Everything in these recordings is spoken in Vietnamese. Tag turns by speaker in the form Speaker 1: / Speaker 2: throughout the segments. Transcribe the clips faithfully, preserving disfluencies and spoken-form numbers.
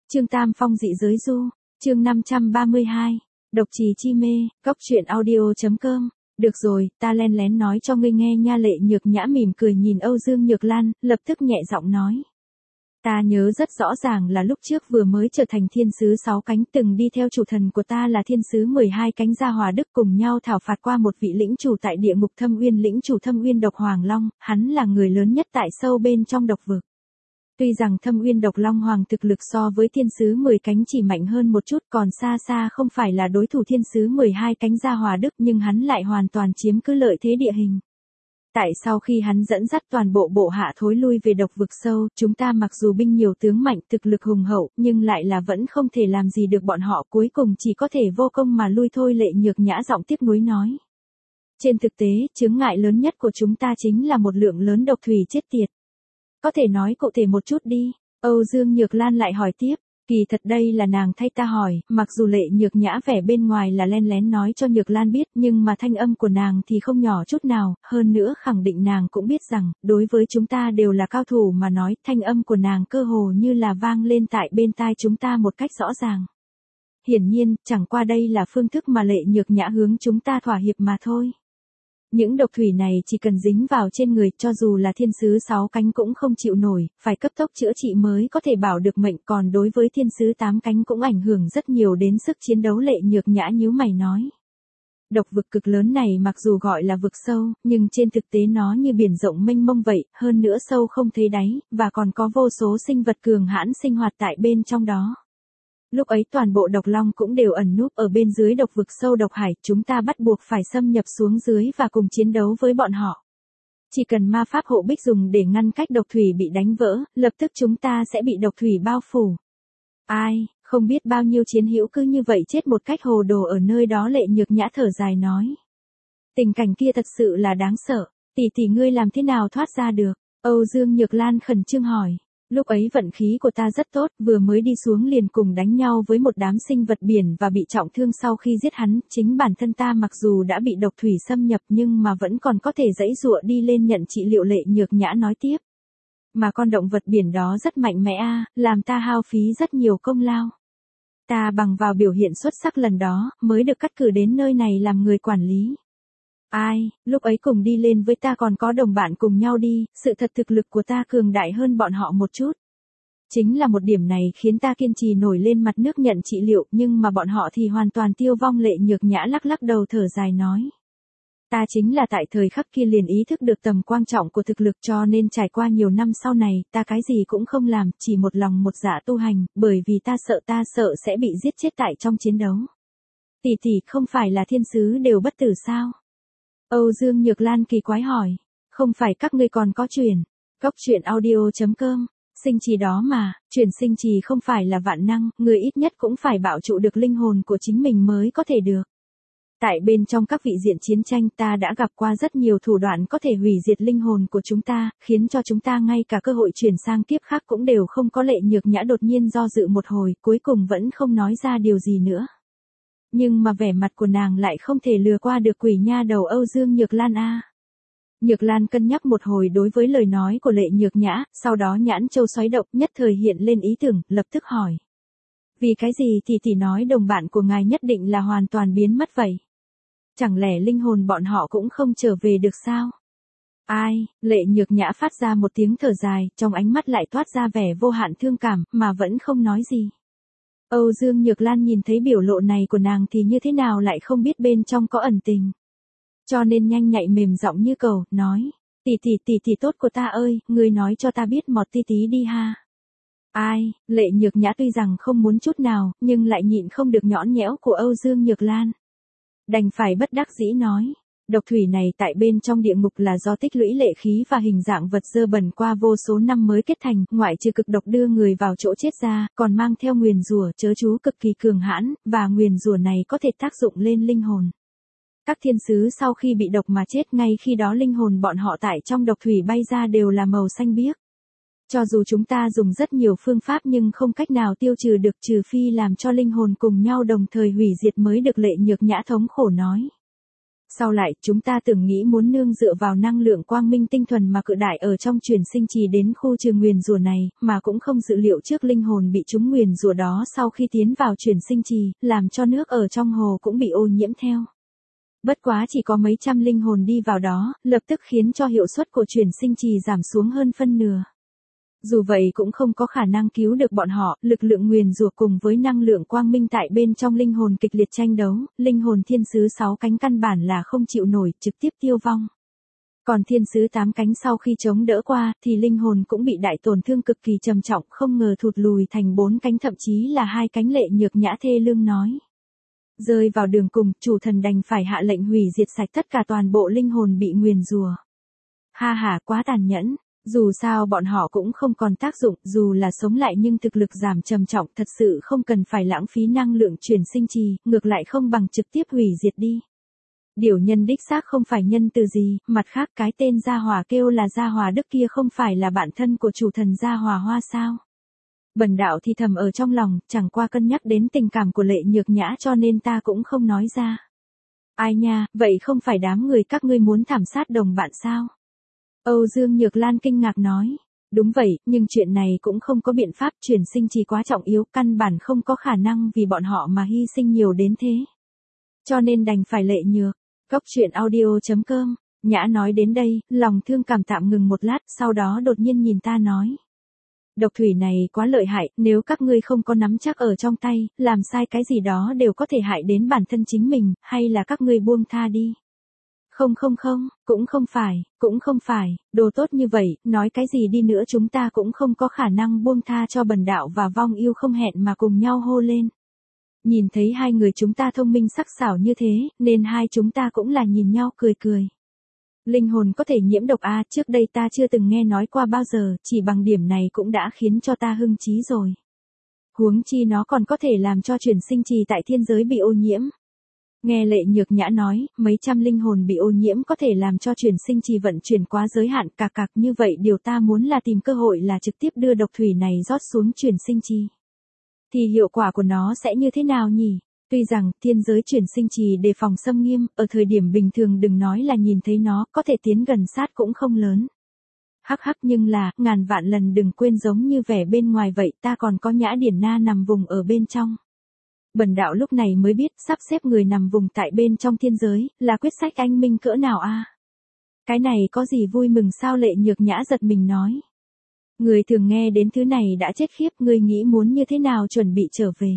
Speaker 1: Chương Tam Phong dị giới du, chương năm trăm ba mươi hai, độc trì chi mê, góc truyện audio.com. Được rồi, ta len lén nói cho ngươi nghe nha. Lệ Nhược Nhã mỉm cười nhìn Âu Dương Nhược Lan, lập tức nhẹ giọng nói. Ta nhớ rất rõ ràng là lúc trước vừa mới trở thành thiên sứ sáu cánh, từng đi theo chủ thần của ta là thiên sứ mười hai cánh Gia Hòa Đức cùng nhau thảo phạt qua một vị lĩnh chủ tại địa ngục Thâm Uyên. Lĩnh chủ Thâm Uyên Độc Hoàng Long, hắn là người lớn nhất tại sâu bên trong độc vực. Tuy rằng Thâm Uyên Độc Long Hoàng thực lực so với thiên sứ mười cánh chỉ mạnh hơn một chút, còn xa xa không phải là đối thủ thiên sứ mười hai cánh Gia Hòa Đức, nhưng hắn lại hoàn toàn chiếm cứ lợi thế địa hình. Tại sau khi hắn dẫn dắt toàn bộ bộ hạ thối lui về độc vực sâu, chúng ta mặc dù binh nhiều tướng mạnh, thực lực hùng hậu, nhưng lại là vẫn không thể làm gì được bọn họ, cuối cùng chỉ có thể vô công mà lui thôi. Lệ Nhược Nhã giọng tiếc nuối nói. Trên thực tế, chướng ngại lớn nhất của chúng ta chính là một lượng lớn độc thủy chết tiệt. Có thể nói cụ thể một chút đi, Âu Dương Nhược Lan lại hỏi tiếp. Kỳ thật đây là nàng thay ta hỏi, mặc dù Lệ Nhược Nhã vẻ bên ngoài là len lén nói cho Nhược Lan biết, nhưng mà thanh âm của nàng thì không nhỏ chút nào, hơn nữa khẳng định nàng cũng biết rằng, đối với chúng ta đều là cao thủ mà nói, thanh âm của nàng cơ hồ như là vang lên tại bên tai chúng ta một cách rõ ràng. Hiển nhiên, chẳng qua đây là phương thức mà Lệ Nhược Nhã hướng chúng ta thỏa hiệp mà thôi. Những độc thủy này chỉ cần dính vào trên người, cho dù là thiên sứ sáu cánh cũng không chịu nổi, phải cấp tốc chữa trị mới có thể bảo được mệnh, còn đối với thiên sứ tám cánh cũng ảnh hưởng rất nhiều đến sức chiến đấu. Lệ Nhược Nhã nhíu mày nói. Độc vực cực lớn này mặc dù gọi là vực sâu, nhưng trên thực tế nó như biển rộng mênh mông vậy, hơn nữa sâu không thấy đáy, và còn có vô số sinh vật cường hãn sinh hoạt tại bên trong đó. Lúc ấy toàn bộ độc long cũng đều ẩn núp ở bên dưới độc vực sâu độc hải, chúng ta bắt buộc phải xâm nhập xuống dưới và cùng chiến đấu với bọn họ. Chỉ cần ma pháp hộ bích dùng để ngăn cách độc thủy bị đánh vỡ, lập tức chúng ta sẽ bị độc thủy bao phủ. Ai, không biết bao nhiêu chiến hữu cứ như vậy chết một cách hồ đồ ở nơi đó. Lệ Nhược Nhã thở dài nói. Tình cảnh kia thật sự là đáng sợ, tỷ tỷ ngươi làm thế nào thoát ra được? Âu Dương Nhược Lan khẩn trương hỏi. Lúc ấy vận khí của ta rất tốt, vừa mới đi xuống liền cùng đánh nhau với một đám sinh vật biển và bị trọng thương. Sau khi giết hắn, chính bản thân ta mặc dù đã bị độc thủy xâm nhập nhưng mà vẫn còn có thể giãy giụa đi lên nhận trị liệu. Lệ Nhược Nhã nói tiếp. Mà con động vật biển đó rất mạnh mẽ a, làm ta hao phí rất nhiều công lao. Ta bằng vào biểu hiện xuất sắc lần đó, mới được cắt cử đến nơi này làm người quản lý. Ai, lúc ấy cùng đi lên với ta còn có đồng bạn cùng nhau đi, sự thật thực lực của ta cường đại hơn bọn họ một chút. Chính là một điểm này khiến ta kiên trì nổi lên mặt nước nhận trị liệu, nhưng mà bọn họ thì hoàn toàn tiêu vong. Lệ Nhược Nhã lắc lắc đầu thở dài nói. Ta chính là tại thời khắc kia liền ý thức được tầm quan trọng của thực lực, cho nên trải qua nhiều năm sau này, ta cái gì cũng không làm, chỉ một lòng một dạ tu hành, bởi vì ta sợ ta sợ sẽ bị giết chết tại trong chiến đấu. Tỷ tỷ, không phải là thiên sứ đều bất tử sao? Âu Dương Nhược Lan kỳ quái hỏi. Không phải các ngươi còn có truyền, góc truyện audio.com, sinh trì đó mà, truyền sinh trì không phải là vạn năng, người ít nhất cũng phải bảo trụ được linh hồn của chính mình mới có thể được. Tại bên trong các vị diện chiến tranh ta đã gặp qua rất nhiều thủ đoạn có thể hủy diệt linh hồn của chúng ta, khiến cho chúng ta ngay cả cơ hội chuyển sang kiếp khác cũng đều không có. Lệ Nhược Nhã đột nhiên do dự một hồi, cuối cùng vẫn không nói ra điều gì nữa. Nhưng mà vẻ mặt của nàng lại không thể lừa qua được quỷ nha đầu Âu Dương Nhược Lan a. À. Nhược Lan cân nhắc một hồi đối với lời nói của Lệ Nhược Nhã, sau đó nhãn châu xoáy động, nhất thời hiện lên ý tưởng, lập tức hỏi. Vì cái gì thì tỷ nói đồng bạn của ngài nhất định là hoàn toàn biến mất vậy? Chẳng lẽ linh hồn bọn họ cũng không trở về được sao? Ai, Lệ Nhược Nhã phát ra một tiếng thở dài, trong ánh mắt lại toát ra vẻ vô hạn thương cảm, mà vẫn không nói gì. Âu Dương Nhược Lan nhìn thấy biểu lộ này của nàng thì như thế nào lại không biết bên trong có ẩn tình. Cho nên nhanh nhạy mềm giọng như cầu, nói. Tỷ tỷ tỷ tỷ tốt của ta ơi, ngươi nói cho ta biết một tí tí đi ha. Ai, Lệ Nhược Nhã tuy rằng không muốn chút nào, nhưng lại nhịn không được nhõn nhẽo của Âu Dương Nhược Lan. Đành phải bất đắc dĩ nói. Độc thủy này tại bên trong địa ngục là do tích lũy lệ khí và hình dạng vật dơ bẩn qua vô số năm mới kết thành, ngoại trừ cực độc đưa người vào chỗ chết ra, còn mang theo nguyền rủa chớ chú cực kỳ cường hãn, và nguyền rủa này có thể tác dụng lên linh hồn. Các thiên sứ sau khi bị độc mà chết, ngay khi đó linh hồn bọn họ tại trong độc thủy bay ra đều là màu xanh biếc. Cho dù chúng ta dùng rất nhiều phương pháp nhưng không cách nào tiêu trừ được, trừ phi làm cho linh hồn cùng nhau đồng thời hủy diệt mới được. Lệ Nhược Nhã thống khổ nói. Sau lại, chúng ta từng nghĩ muốn nương dựa vào năng lượng quang minh tinh thuần mà cự đại ở trong truyền sinh trì đến khu trừ nguyền rủa này, mà cũng không dự liệu trước linh hồn bị chúng nguyền rủa đó sau khi tiến vào truyền sinh trì, làm cho nước ở trong hồ cũng bị ô nhiễm theo. Bất quá chỉ có mấy trăm linh hồn đi vào đó, lập tức khiến cho hiệu suất của truyền sinh trì giảm xuống hơn phân nửa. Dù vậy cũng không có khả năng cứu được bọn họ, lực lượng nguyền rủa cùng với năng lượng quang minh tại bên trong linh hồn kịch liệt tranh đấu, linh hồn thiên sứ sáu cánh căn bản là không chịu nổi, trực tiếp tiêu vong. Còn thiên sứ tám cánh sau khi chống đỡ qua, thì linh hồn cũng bị đại tổn thương cực kỳ trầm trọng, không ngờ thụt lùi thành bốn cánh thậm chí là hai cánh. Lệ Nhược Nhã thê lương nói. Rơi vào đường cùng, chủ thần đành phải hạ lệnh hủy diệt sạch tất cả toàn bộ linh hồn bị nguyền rủa. Ha ha, quá tàn nhẫn. Dù sao bọn họ cũng không còn tác dụng, dù là sống lại nhưng thực lực giảm trầm trọng, thật sự không cần phải lãng phí năng lượng truyền sinh trì, ngược lại không bằng trực tiếp hủy diệt đi. Điều nhân đích xác không phải nhân từ gì, mặt khác cái tên Gia Hòa kêu là Gia Hòa Đức kia không phải là bạn thân của chủ thần Gia Hòa Hoa sao? Bần đạo thì thầm ở trong lòng, chẳng qua cân nhắc đến tình cảm của Lệ Nhược Nhã cho nên ta cũng không nói ra. Ai nha, vậy không phải đám người các ngươi muốn thảm sát đồng bạn sao? Âu Dương Nhược Lan kinh ngạc nói. Đúng vậy, nhưng chuyện này cũng không có biện pháp, truyền sinh trì quá trọng yếu, căn bản không có khả năng vì bọn họ mà hy sinh nhiều đến thế. Cho nên đành phải Lệ Nhược. Góc truyện audio chấm com. Nhã nói đến đây, lòng thương cảm tạm ngừng một lát, sau đó đột nhiên nhìn ta nói. Độc thủy này quá lợi hại, nếu các ngươi không có nắm chắc ở trong tay, làm sai cái gì đó đều có thể hại đến bản thân chính mình, hay là các ngươi buông tha đi. Không không không, cũng không phải, cũng không phải, đồ tốt như vậy, nói cái gì đi nữa chúng ta cũng không có khả năng buông tha cho bần đạo và vong yêu không hẹn mà cùng nhau hô lên. Nhìn thấy hai người chúng ta thông minh sắc sảo như thế, nên hai chúng ta cũng là nhìn nhau cười cười. Linh hồn có thể nhiễm độc a, trước đây ta chưa từng nghe nói qua bao giờ, chỉ bằng điểm này cũng đã khiến cho ta hưng trí rồi. Huống chi nó còn có thể làm cho truyền sinh trì tại thiên giới bị ô nhiễm. Nghe Lệ Nhược Nhã nói, mấy trăm linh hồn bị ô nhiễm có thể làm cho truyền sinh trì vận chuyển quá giới hạn, cạc cạc như vậy điều ta muốn là tìm cơ hội là trực tiếp đưa độc thủy này rót xuống truyền sinh trì. Thì hiệu quả của nó sẽ như thế nào nhỉ? Tuy rằng, thiên giới truyền sinh trì đề phòng xâm nghiêm, ở thời điểm bình thường đừng nói là nhìn thấy nó, có thể tiến gần sát cũng không lớn. Hắc hắc nhưng là, ngàn vạn lần đừng quên giống như vẻ bên ngoài vậy, ta còn có Nhã Điển Na nằm vùng ở bên trong. Bần đạo lúc này mới biết, sắp xếp người nằm vùng tại bên trong thiên giới, là quyết sách anh minh cỡ nào a? Cái này có gì vui mừng sao? Lệ Nhược Nhã giật mình nói. Người thường nghe đến thứ này đã chết khiếp, ngươi nghĩ muốn như thế nào chuẩn bị trở về.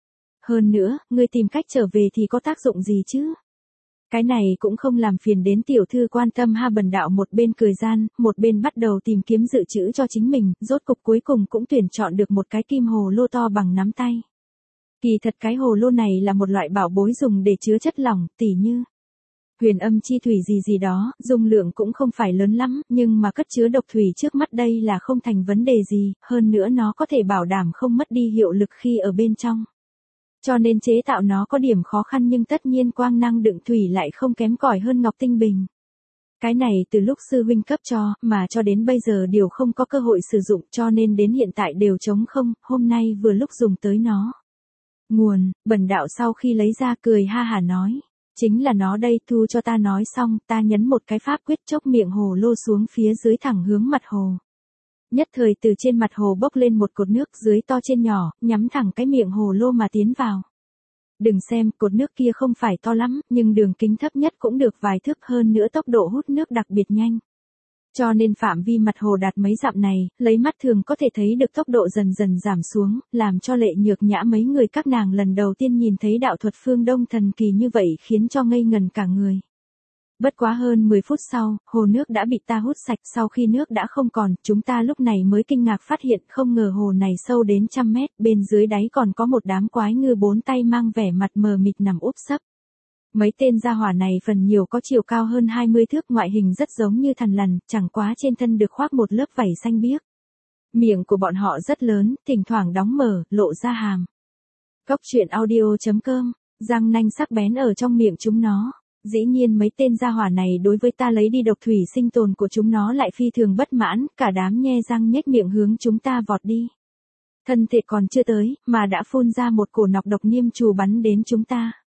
Speaker 1: Hơn nữa, ngươi tìm cách trở về thì có tác dụng gì chứ? Cái này cũng không làm phiền đến tiểu thư quan tâm ha. Bần đạo một bên cười gian, một bên bắt đầu tìm kiếm dự trữ cho chính mình, rốt cục cuối cùng cũng tuyển chọn được một cái kim hồ lô to bằng nắm tay. Kỳ thật cái hồ lô này là một loại bảo bối dùng để chứa chất lỏng, tỉ như huyền âm chi thủy gì gì đó, dung lượng cũng không phải lớn lắm, nhưng mà cất chứa độc thủy trước mắt đây là không thành vấn đề gì, hơn nữa nó có thể bảo đảm không mất đi hiệu lực khi ở bên trong. Cho nên chế tạo nó có điểm khó khăn nhưng tất nhiên quang năng đựng thủy lại không kém cỏi hơn ngọc tinh bình. Cái này từ lúc sư huynh cấp cho, mà cho đến bây giờ đều không có cơ hội sử dụng cho nên đến hiện tại đều trống không, hôm nay vừa lúc dùng tới nó. Nguồn, bần đạo sau khi lấy ra cười ha hả nói. Chính là nó đây, thu cho ta. Nói xong, ta nhấn một cái pháp quyết chốc miệng hồ lô xuống phía dưới thẳng hướng mặt hồ. Nhất thời từ trên mặt hồ bốc lên một cột nước dưới to trên nhỏ, nhắm thẳng cái miệng hồ lô mà tiến vào. Đừng xem, cột nước kia không phải to lắm, nhưng đường kính thấp nhất cũng được vài thước, hơn nữa tốc độ hút nước đặc biệt nhanh. Cho nên phạm vi mặt hồ đạt mấy dặm này, lấy mắt thường có thể thấy được tốc độ dần dần giảm xuống, làm cho Lệ Nhược Nhã mấy người các nàng lần đầu tiên nhìn thấy đạo thuật phương Đông thần kỳ như vậy khiến cho ngây ngần cả người. Bất quá hơn mười phút sau, hồ nước đã bị ta hút sạch, sau khi nước đã không còn, chúng ta lúc này mới kinh ngạc phát hiện không ngờ hồ này sâu đến trăm mét, bên dưới đáy còn có một đám quái ngư bốn tay mang vẻ mặt mờ mịt nằm úp sấp. Mấy tên gia hỏa này phần nhiều có chiều cao hơn hai mươi thước, ngoại hình rất giống như thằn lằn, chẳng quá trên thân được khoác một lớp vảy xanh biếc. Miệng của bọn họ rất lớn, thỉnh thoảng đóng mở, lộ ra hàm. Góc truyện audio chấm com, răng nanh sắc bén ở trong miệng chúng nó. Dĩ nhiên mấy tên gia hỏa này đối với ta lấy đi độc thủy sinh tồn của chúng nó lại phi thường bất mãn, cả đám nhe răng nhếch miệng hướng chúng ta vọt đi. Thân thể còn chưa tới, mà đã phun ra một cổ nọc độc niêm trù bắn đến chúng ta.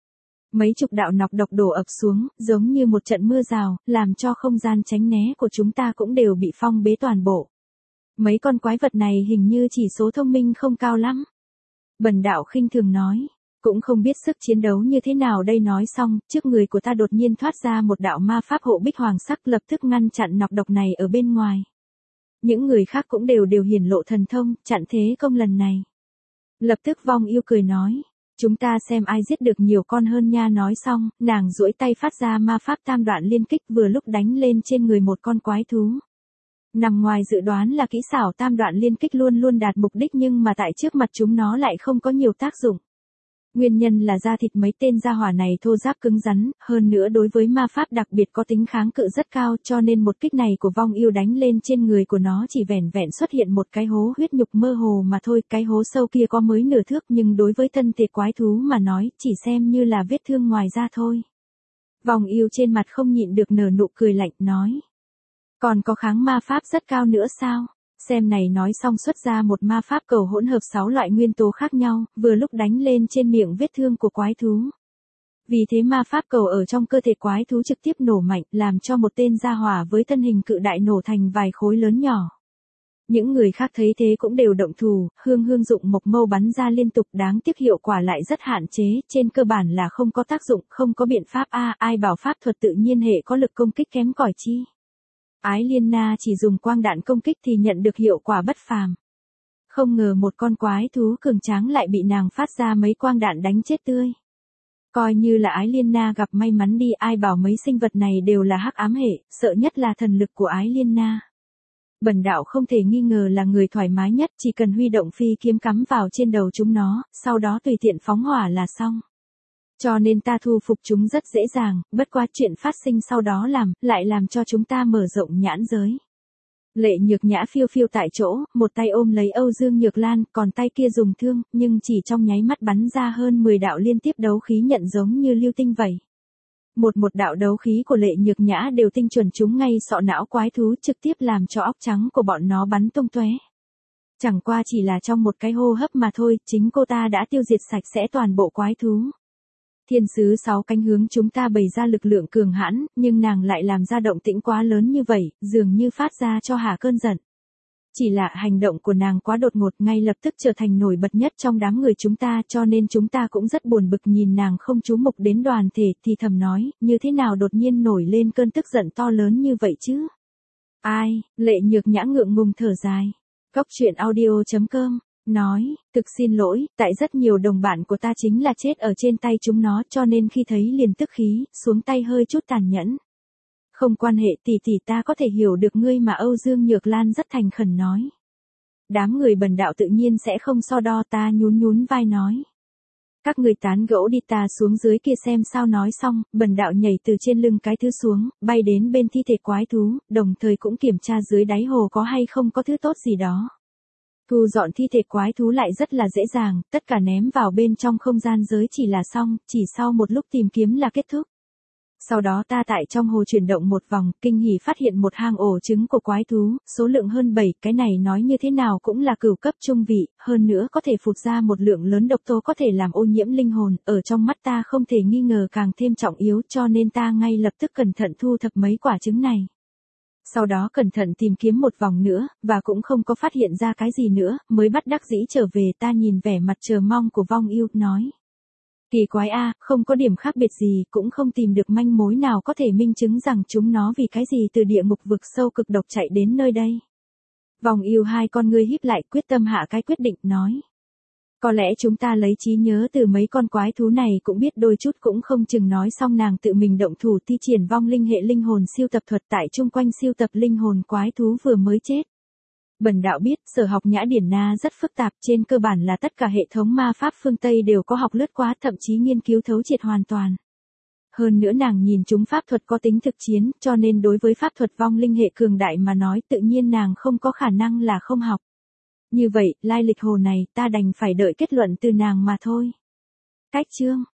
Speaker 1: Mấy chục đạo nọc độc đổ ập xuống, giống như một trận mưa rào, làm cho không gian tránh né của chúng ta cũng đều bị phong bế toàn bộ. Mấy con quái vật này hình như chỉ số thông minh không cao lắm. Bần đạo khinh thường nói, cũng không biết sức chiến đấu như thế nào đây. Nói xong, trước người của ta đột nhiên thoát ra một đạo ma pháp hộ bích hoàng sắc, lập tức ngăn chặn nọc độc này ở bên ngoài. Những người khác cũng đều đều hiển lộ thần thông, chặn thế công lần này. Lập tức Vong Yêu cười nói, chúng ta xem ai giết được nhiều con hơn nha. Nói xong, nàng duỗi tay phát ra ma pháp tam đoạn liên kích, vừa lúc đánh lên trên người một con quái thú. Nằm ngoài dự đoán là kỹ xảo tam đoạn liên kích luôn luôn đạt mục đích, nhưng mà tại trước mặt chúng nó lại không có nhiều tác dụng. Nguyên nhân là da thịt mấy tên gia hỏa này thô ráp cứng rắn, hơn nữa đối với ma pháp đặc biệt có tính kháng cự rất cao, cho nên một kích này của Vong Yêu đánh lên trên người của nó chỉ vẻn vẹn xuất hiện một cái hố huyết nhục mơ hồ mà thôi. Cái hố sâu kia có mới nửa thước, nhưng đối với thân thể quái thú mà nói, chỉ xem như là vết thương ngoài da thôi. Vong Yêu trên mặt không nhịn được nở nụ cười lạnh, nói, còn có kháng ma pháp rất cao nữa sao? Xem này. Nói xong xuất ra một ma pháp cầu hỗn hợp sáu loại nguyên tố khác nhau, vừa lúc đánh lên trên miệng vết thương của quái thú. Vì thế ma pháp cầu ở trong cơ thể quái thú trực tiếp nổ mạnh, làm cho một tên gia hỏa với thân hình cự đại nổ thành vài khối lớn nhỏ. Những người khác thấy thế cũng đều động thủ, hương hương dụng mộc mâu bắn ra liên tục, đáng tiếc hiệu quả lại rất hạn chế, trên cơ bản là không có tác dụng, không có biện pháp a. À, ai bảo pháp thuật tự nhiên hệ có lực công kích kém cỏi chi. Ái Liên Na chỉ dùng quang đạn công kích thì nhận được hiệu quả bất phàm. Không ngờ một con quái thú cường tráng lại bị nàng phát ra mấy quang đạn đánh chết tươi. Coi như là Ái Liên Na gặp may mắn đi, ai bảo mấy sinh vật này đều là hắc ám hệ, sợ nhất là thần lực của Ái Liên Na. Bần đạo không thể nghi ngờ là người thoải mái nhất, chỉ cần huy động phi kiếm cắm vào trên đầu chúng nó, sau đó tùy tiện phóng hỏa là xong. Cho nên ta thu phục chúng rất dễ dàng, bất quá chuyện phát sinh sau đó làm, lại làm cho chúng ta mở rộng nhãn giới. Lệ Nhược Nhã phiêu phiêu tại chỗ, một tay ôm lấy Âu Dương Nhược Lan, còn tay kia dùng thương, nhưng chỉ trong nháy mắt bắn ra hơn mười đạo liên tiếp đấu khí nhận giống như lưu tinh vậy. Một một đạo đấu khí của Lệ Nhược Nhã đều tinh chuẩn trúng ngay sọ não quái thú, trực tiếp làm cho óc trắng của bọn nó bắn tung tóe. Chẳng qua chỉ là trong một cái hô hấp mà thôi, chính cô ta đã tiêu diệt sạch sẽ toàn bộ quái thú. Thiên sứ sáu cánh hướng chúng ta bày ra lực lượng cường hãn, nhưng nàng lại làm ra động tĩnh quá lớn như vậy, dường như phát ra cho hà cơn giận. Chỉ là hành động của nàng quá đột ngột, ngay lập tức trở thành nổi bật nhất trong đám người chúng ta, cho nên chúng ta cũng rất buồn bực nhìn nàng không chú mục đến đoàn thể, thì thầm nói, như thế nào đột nhiên nổi lên cơn tức giận to lớn như vậy chứ? Ai? Lệ Nhược Nhã ngượng ngùng thở dài. Cóc truyện audio chấm com nói, thực xin lỗi, tại rất nhiều đồng bạn của ta chính là chết ở trên tay chúng nó, cho nên khi thấy liền tức khí, xuống tay hơi chút tàn nhẫn. Không quan hệ, tỷ tỷ, ta có thể hiểu được ngươi mà. Âu Dương Nhược Lan rất thành khẩn nói. Đám người bần đạo tự nhiên sẽ không so đo, ta nhún nhún vai nói. Các người tán gẫu đi, ta xuống dưới kia xem sao. Nói xong, bần đạo nhảy từ trên lưng cái thứ xuống, bay đến bên thi thể quái thú, đồng thời cũng kiểm tra dưới đáy hồ có hay không có thứ tốt gì đó. Thu dọn thi thể quái thú lại rất là dễ dàng, tất cả ném vào bên trong không gian giới chỉ là xong, chỉ sau một lúc tìm kiếm là kết thúc. Sau đó ta tại trong hồ chuyển động một vòng, kinh hỉ phát hiện một hang ổ trứng của quái thú, số lượng hơn bảy, cái này nói như thế nào cũng là cửu cấp trung vị, hơn nữa có thể phụt ra một lượng lớn độc tố có thể làm ô nhiễm linh hồn, ở trong mắt ta không thể nghi ngờ càng thêm trọng yếu, cho nên ta ngay lập tức cẩn thận thu thập mấy quả trứng này. Sau đó cẩn thận tìm kiếm một vòng nữa, và cũng không có phát hiện ra cái gì nữa, mới bắt đắc dĩ trở về. Ta nhìn vẻ mặt chờ mong của Vong Yêu, nói. Kỳ quái a, không có điểm khác biệt gì, cũng không tìm được manh mối nào có thể minh chứng rằng chúng nó vì cái gì từ địa ngục vực sâu cực độc chạy đến nơi đây. Vong Yêu hai con ngươi híp lại, quyết tâm hạ cái quyết định, nói. Có lẽ chúng ta lấy trí nhớ từ mấy con quái thú này cũng biết đôi chút cũng không chừng. Nói xong nàng tự mình động thủ thi triển vong linh hệ linh hồn siêu tập thuật tại chung quanh siêu tập linh hồn quái thú vừa mới chết. Bần đạo biết, sở học Nhã Điển Na rất phức tạp, trên cơ bản là tất cả hệ thống ma pháp phương Tây đều có học lướt qua, thậm chí nghiên cứu thấu triệt hoàn toàn. Hơn nữa nàng nhìn chúng pháp thuật có tính thực chiến, cho nên đối với pháp thuật vong linh hệ cường đại mà nói tự nhiên nàng không có khả năng là không học. Như vậy, lai lịch hồ này ta đành phải đợi kết luận từ nàng mà thôi. Cách chương